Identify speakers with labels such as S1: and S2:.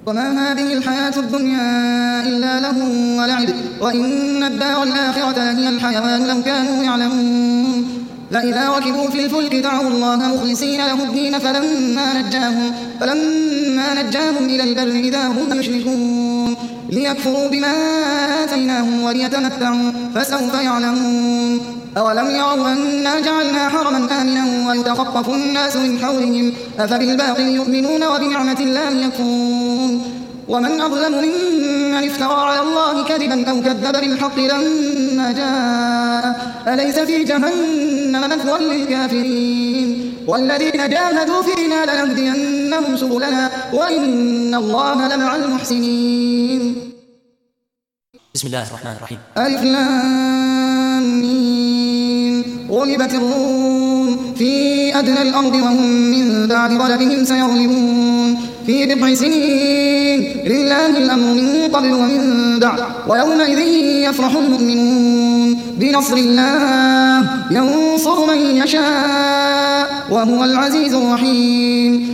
S1: وما هذه الحياة الدنيا إلا لهو ولعب وإن الدار الآخرة لهي الحيوان لو كانوا يعلمون فإذا ركبوا في الفلك دعوا الله مخلصين له الدين فلما نجاهم إلى البر إذا هم يشركون ليكفروا بما آتيناهم وليتمتعوا فسوف يعلمون أولم يروا أنا جعلنا حرما آمنا ويتخطف الناس من حولهم أفبالباطل يؤمنون وبنعمة الله يكفرون ومن أظلم ممن افترى على الله كذبا أو كذب بالحق لما جاء أليس في جهنم مثوى للكافرين والذين جاهدوا فينا لنهدينهم سبلنا وإن الله لمع المحسنين.
S2: بسم الله الرحمن الرحيم.
S1: ألف لام ميم. غلبت الروم في أدنى الأرض وهم من بعد غلبهم سيغلبون في بضع سنين لله الأمر من قبل ومن بعد ويومئذ يفرح المؤمنون بنصر الله ينصر من يشاء وهو العزيز الرحيم.